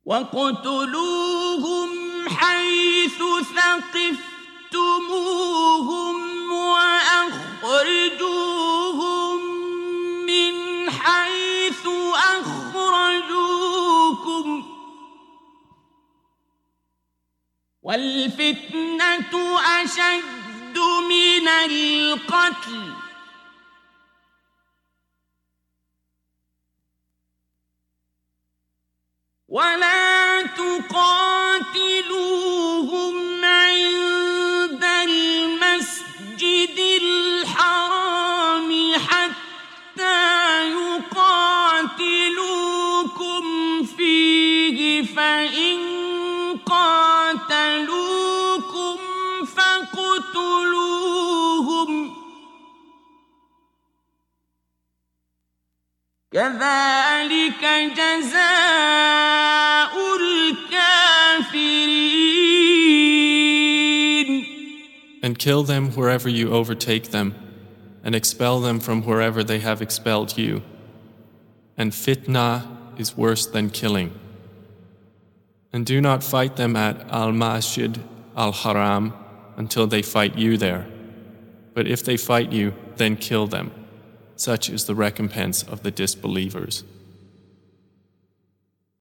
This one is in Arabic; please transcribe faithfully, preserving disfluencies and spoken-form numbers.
وَاقْتُلُوهُمْ حَيْثُ ثَقِفْتُمُوهُمْ وَأَخْرِجُوهُمْ مِنْ حَيْثُ أَخْرَجُوكُمْ ۚ وَالْفِتْنَةُ أَشَدُّ مِنَ الْقَتْلِ ۚ وَلَا تُقَاتِلُوهُمْ عِندَ الْمَسْجِدِ الْحَرَامِ حَتَّىٰ يُقَاتِلُوكُمْ فِيهِ ۖ فَإِن قَاتَلُوكُمْ فَاقْتُلُوهُمْ ۗ كَذَٰلِكَ جَزَاءُ الْكَافِرِينَ. And kill them wherever you overtake them, and expel them from wherever they have expelled you. And fitna is worse than killing. And do not fight them at Al-Masjid Al-Haram until they fight you there. But if they fight you, then kill them. Such is the recompense of the disbelievers.